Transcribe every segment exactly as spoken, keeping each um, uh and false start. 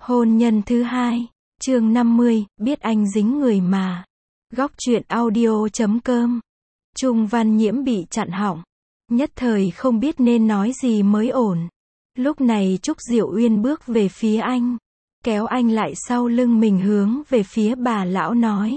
Hôn nhân thứ hai, chương năm mươi, biết anh dính người mà. Góc truyện audio chấm com. Trung Văn Nhiễm bị chặn họng, nhất thời không biết nên nói gì mới ổn. Lúc này Trúc Diệu Uyên bước về phía anh, kéo anh lại sau lưng mình hướng về phía bà lão nói: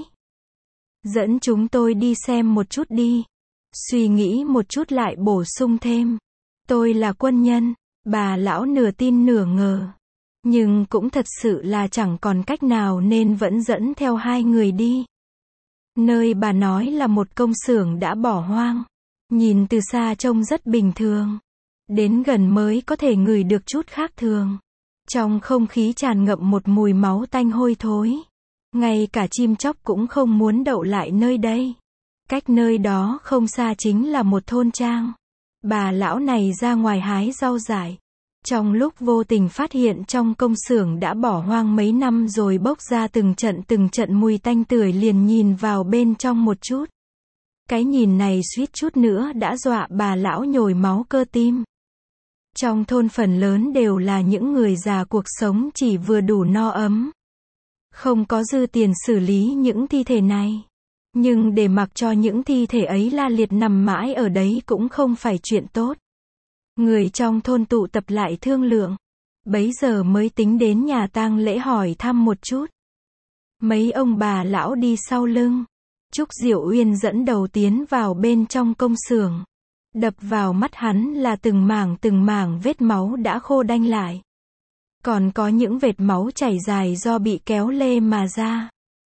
dẫn chúng tôi đi xem một chút đi. Suy nghĩ một chút lại bổ sung thêm: tôi là quân nhân. Bà lão nửa tin nửa ngờ, nhưng cũng thật sự là chẳng còn cách nào nên vẫn dẫn theo hai người đi. Nơi bà nói là một công xưởng đã bỏ hoang, nhìn từ xa trông rất bình thường, đến gần mới có thể ngửi được chút khác thường. Trong không khí tràn ngập một mùi máu tanh hôi thối, ngay cả chim chóc cũng không muốn đậu lại nơi đây. Cách nơi đó không xa chính là một thôn trang. Bà lão này ra ngoài hái rau dại, trong lúc vô tình phát hiện trong công xưởng đã bỏ hoang mấy năm rồi bốc ra từng trận từng trận mùi tanh tưởi, liền nhìn vào bên trong một chút. Cái nhìn này suýt chút nữa đã dọa bà lão nhồi máu cơ tim. Trong thôn phần lớn đều là những người già, cuộc sống chỉ vừa đủ no ấm, không có dư tiền xử lý những thi thể này. Nhưng để mặc cho những thi thể ấy la liệt nằm mãi ở đấy cũng không phải chuyện tốt. Người trong thôn tụ tập lại thương lượng, bấy giờ mới tính đến nhà tang lễ hỏi thăm một chút. Mấy ông bà lão đi sau lưng, Trúc Diệu Uyên dẫn đầu tiến vào bên trong công xưởng. Đập vào mắt hắn là từng mảng từng mảng vết máu đã khô đanh lại, còn có những vệt máu chảy dài do bị kéo lê mà ra.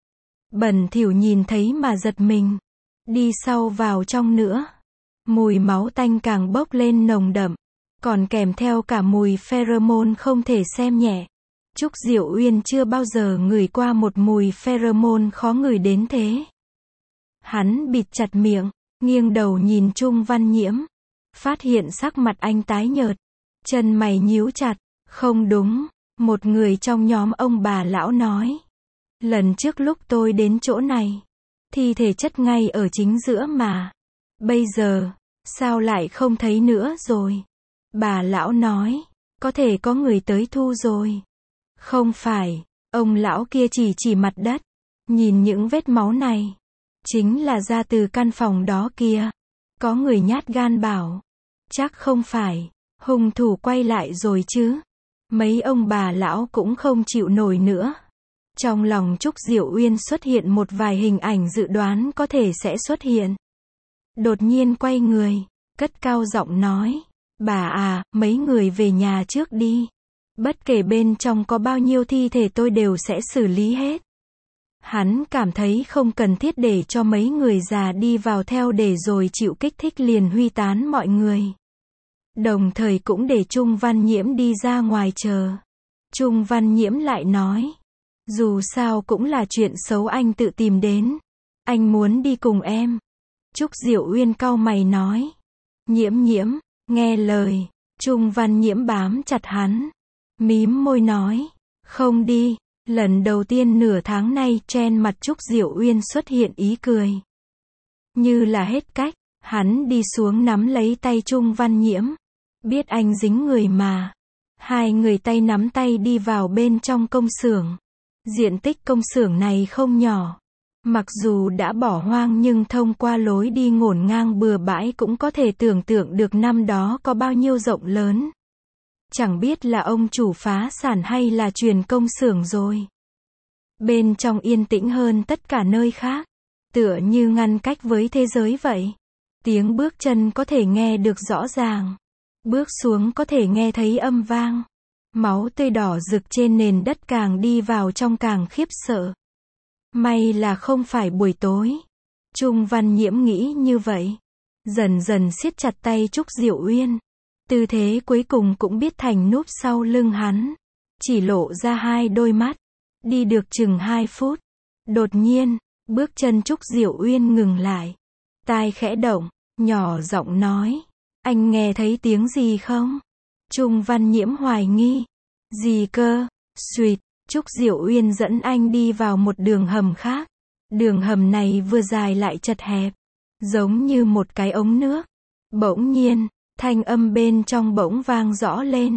Bẩn thỉu nhìn thấy mà giật mình. Đi sau vào trong nữa, mùi máu tanh càng bốc lên nồng đậm, còn kèm theo cả mùi pheromone không thể xem nhẹ. Trúc Diệu Uyên chưa bao giờ ngửi qua một mùi pheromone khó ngửi đến thế. Hắn bịt chặt miệng, nghiêng đầu nhìn Trung Văn Nhiễm, phát hiện sắc mặt anh tái nhợt, chân mày nhíu chặt. Không đúng, một người trong nhóm ông bà lão nói: lần trước lúc tôi đến chỗ này, thi thể chất ngay ở chính giữa mà. Bây giờ, sao lại không thấy nữa rồi? Bà lão nói: có thể có người tới thu rồi. Không phải, ông lão kia chỉ chỉ mặt đất. Nhìn những vết máu này, chính là ra từ căn phòng đó kia. Có người nhát gan bảo: chắc không phải, hung thủ quay lại rồi chứ. Mấy ông bà lão cũng không chịu nổi nữa. Trong lòng Trúc Diệu Uyên xuất hiện một vài hình ảnh dự đoán có thể sẽ xuất hiện. Đột nhiên quay người, cất cao giọng nói: bà à, mấy người về nhà trước đi. Bất kể bên trong có bao nhiêu thi thể tôi đều sẽ xử lý hết. Hắn cảm thấy không cần thiết để cho mấy người già đi vào theo để rồi chịu kích thích liền huy tán mọi người. Đồng thời cũng để Trung Văn Nhiễm đi ra ngoài chờ. Trung Văn Nhiễm lại nói: dù sao cũng là chuyện xấu anh tự tìm đến. Anh muốn đi cùng em. Trúc Diệu Uyên cau mày nói: Nhiễm Nhiễm, nghe lời. Trung Văn Nhiễm bám chặt hắn, mím môi nói: không đi. Lần đầu tiên nửa tháng nay trên mặt Trúc Diệu Uyên xuất hiện ý cười. Như là hết cách, hắn đi xuống nắm lấy tay Trung Văn Nhiễm. Biết anh dính người mà. Hai người tay nắm tay đi vào bên trong công xưởng. Diện tích công xưởng này không nhỏ. Mặc dù đã bỏ hoang nhưng thông qua lối đi ngổn ngang bừa bãi cũng có thể tưởng tượng được năm đó có bao nhiêu rộng lớn. Chẳng biết là ông chủ phá sản hay là truyền công xưởng rồi. Bên trong yên tĩnh hơn tất cả nơi khác, tựa như ngăn cách với thế giới vậy. Tiếng bước chân có thể nghe được rõ ràng. Bước xuống có thể nghe thấy âm vang. Máu tươi đỏ rực trên nền đất càng đi vào trong càng khiếp sợ. May là không phải buổi tối. Trung Văn Nhiễm nghĩ như vậy. Dần dần siết chặt tay Trúc Diệu Uyên. Tư thế cuối cùng cũng biết thành núp sau lưng hắn. Chỉ lộ ra hai đôi mắt. Đi được chừng hai phút. Đột nhiên, bước chân Trúc Diệu Uyên ngừng lại. Tai khẽ động, nhỏ giọng nói: anh nghe thấy tiếng gì không? Trung Văn Nhiễm hoài nghi. Gì cơ? Xuỵt. Trúc Diệu Uyên dẫn anh đi vào một đường hầm khác. Đường hầm này vừa dài lại chật hẹp, giống như một cái ống nước. Bỗng nhiên, thanh âm bên trong bỗng vang rõ lên.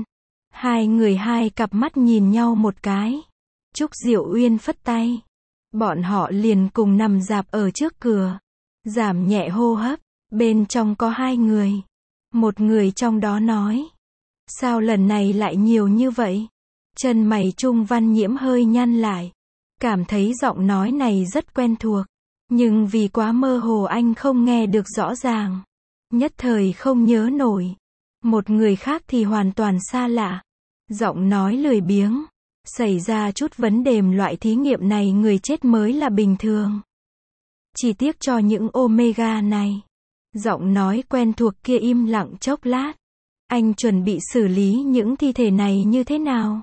Hai người hai cặp mắt nhìn nhau một cái. Trúc Diệu Uyên phất tay. Bọn họ liền cùng nằm rạp ở trước cửa. Giảm nhẹ hô hấp. Bên trong có hai người. Một người trong đó nói. Sao lần này lại nhiều như vậy? Chân mày Trung Văn Nhiễm hơi nhăn lại. Cảm thấy giọng nói này rất quen thuộc. Nhưng vì quá mơ hồ anh không nghe được rõ ràng. Nhất thời không nhớ nổi. Một người khác thì hoàn toàn xa lạ. Giọng nói lười biếng. Xảy ra chút vấn đề loại thí nghiệm này người chết mới là bình thường. Chỉ tiếc cho những Omega này. Giọng nói quen thuộc kia im lặng chốc lát. Anh chuẩn bị xử lý những thi thể này như thế nào?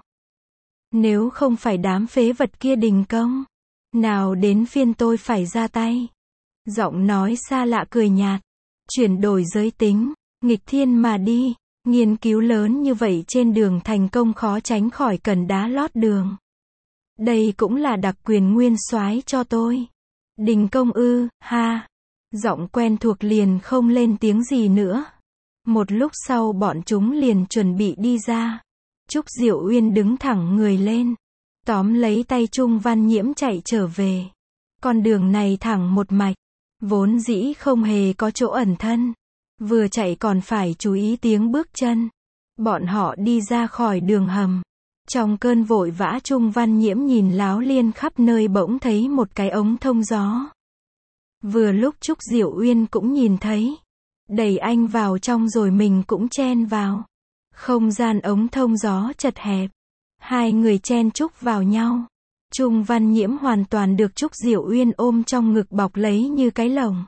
Nếu không phải đám phế vật kia đình công. Nào đến phiên tôi phải ra tay. Giọng nói xa lạ cười nhạt. Chuyển đổi giới tính. Nghịch thiên mà đi. Nghiên cứu lớn như vậy trên đường thành công khó tránh khỏi cần đá lót đường. Đây cũng là đặc quyền nguyên soái cho tôi. Đình công ư, ha. Giọng quen thuộc liền không lên tiếng gì nữa. Một lúc sau bọn chúng liền chuẩn bị đi ra. Trúc Diệu Uyên đứng thẳng người lên. Tóm lấy tay Trung Văn Nhiễm chạy trở về. Con đường này thẳng một mạch. Vốn dĩ không hề có chỗ ẩn thân. Vừa chạy còn phải chú ý tiếng bước chân. Bọn họ đi ra khỏi đường hầm. Trong cơn vội vã Trung Văn Nhiễm nhìn láo liên khắp nơi bỗng thấy một cái ống thông gió. Vừa lúc Trúc Diệu Uyên cũng nhìn thấy. Đẩy anh vào trong rồi mình cũng chen vào. Không gian ống thông gió chật hẹp. Hai người chen chúc vào nhau. Trung Văn Nhiễm hoàn toàn được Trúc Diệu Uyên ôm trong ngực bọc lấy như cái lồng.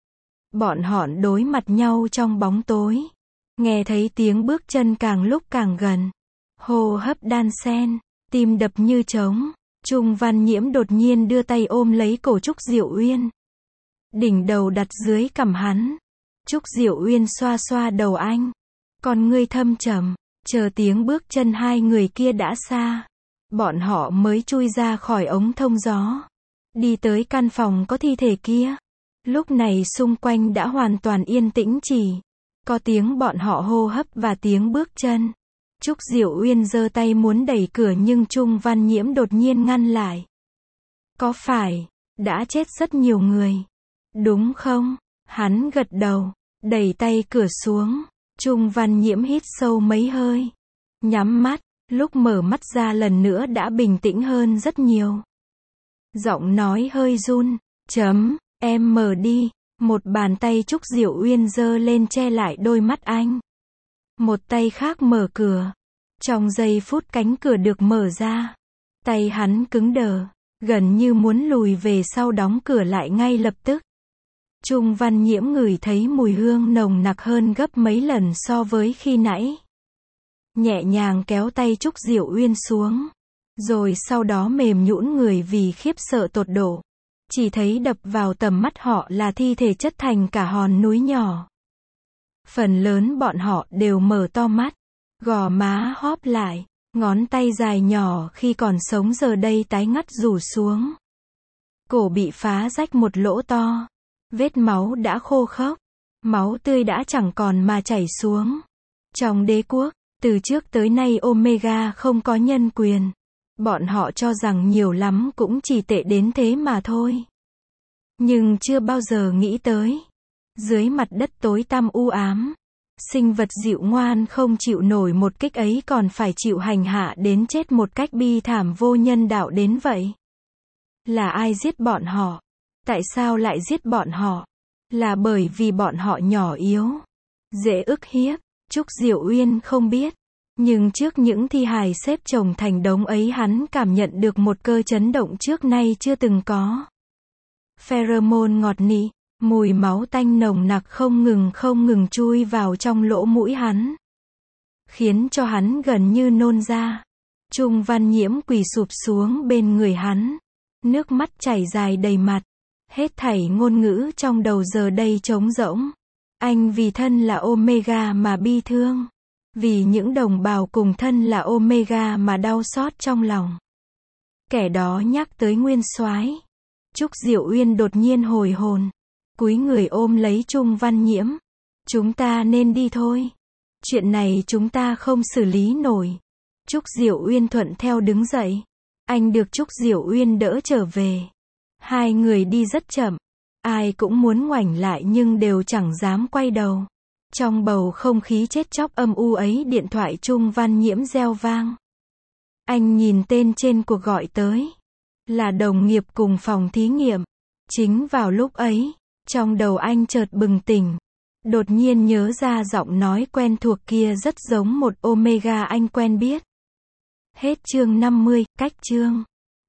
Bọn họ đối mặt nhau trong bóng tối. Nghe thấy tiếng bước chân càng lúc càng gần. Hô hấp đan xen, tim đập như trống. Trung Văn Nhiễm đột nhiên đưa tay ôm lấy cổ Trúc Diệu Uyên. Đỉnh đầu đặt dưới cằm hắn. Trúc Diệu Uyên xoa xoa đầu anh. Còn ngươi thâm trầm, chờ tiếng bước chân hai người kia đã xa. Bọn họ mới chui ra khỏi ống thông gió. Đi tới căn phòng có thi thể kia. Lúc này xung quanh đã hoàn toàn yên tĩnh, chỉ có tiếng bọn họ hô hấp và tiếng bước chân. Trúc Diệu Uyên giơ tay muốn đẩy cửa nhưng Trung Văn Nhiễm đột nhiên ngăn lại. Có phải đã chết rất nhiều người, đúng không? Hắn gật đầu, đẩy tay cửa xuống. Trung Văn Nhiễm hít sâu mấy hơi, nhắm mắt, lúc mở mắt ra lần nữa đã bình tĩnh hơn rất nhiều. Giọng nói hơi run, chấm, em mở đi. Một bàn tay Trúc Diệu Uyên giơ lên che lại đôi mắt anh. Một tay khác mở cửa. Trong giây phút cánh cửa được mở ra. Tay hắn cứng đờ, gần như muốn lùi về sau đóng cửa lại ngay lập tức. Trung Văn Nhiễm ngửi thấy mùi hương nồng nặc hơn gấp mấy lần so với khi nãy. Nhẹ nhàng kéo tay Trúc Diệu Uyên xuống. Rồi sau đó mềm nhũn người vì khiếp sợ tột độ. Chỉ thấy đập vào tầm mắt họ là thi thể chất thành cả hòn núi nhỏ. Phần lớn bọn họ đều mở to mắt. Gò má hóp lại. Ngón tay dài nhỏ khi còn sống giờ đây tái ngắt rủ xuống. Cổ bị phá rách một lỗ to. Vết máu đã khô khốc. Máu tươi đã chẳng còn mà chảy xuống. Trong đế quốc, từ trước tới nay Omega không có nhân quyền. Bọn họ cho rằng nhiều lắm cũng chỉ tệ đến thế mà thôi. Nhưng chưa bao giờ nghĩ tới. Dưới mặt đất tối tăm u ám. Sinh vật dịu ngoan không chịu nổi một kích ấy còn phải chịu hành hạ đến chết một cách bi thảm vô nhân đạo đến vậy. Là ai giết bọn họ? Tại sao lại giết bọn họ? Là bởi vì bọn họ nhỏ yếu, dễ ức hiếp. Trúc Diệu Uyên không biết. Nhưng trước những thi hài xếp chồng thành đống ấy hắn cảm nhận được một cơ chấn động trước nay chưa từng có. Pheromone ngọt nị, mùi máu tanh nồng nặc không ngừng không ngừng chui vào trong lỗ mũi hắn. Khiến cho hắn gần như nôn ra. Trung Văn Nhiễm quỳ sụp xuống bên người hắn. Nước mắt chảy dài đầy mặt. Hết thảy ngôn ngữ trong đầu giờ đây trống rỗng. Anh vì thân là Omega mà bi thương. Vì những đồng bào cùng thân là Omega mà đau xót trong lòng. Kẻ đó nhắc tới nguyên soái. Trúc Diệu Uyên đột nhiên hồi hồn. Cúi người ôm lấy Trung Văn Nhiễm. Chúng ta nên đi thôi. Chuyện này chúng ta không xử lý nổi. Trúc Diệu Uyên thuận theo đứng dậy. Anh được Trúc Diệu Uyên đỡ trở về. Hai người đi rất chậm. Ai cũng muốn ngoảnh lại nhưng đều chẳng dám quay đầu. Trong bầu không khí chết chóc âm u ấy, điện thoại Trung Văn Nhiễm reo vang. Anh nhìn tên trên cuộc gọi tới. Là đồng nghiệp cùng phòng thí nghiệm. Chính vào lúc ấy, trong đầu anh chợt bừng tỉnh. Đột nhiên nhớ ra giọng nói quen thuộc kia rất giống một Omega anh quen biết. Hết chương năm mươi, cách chương.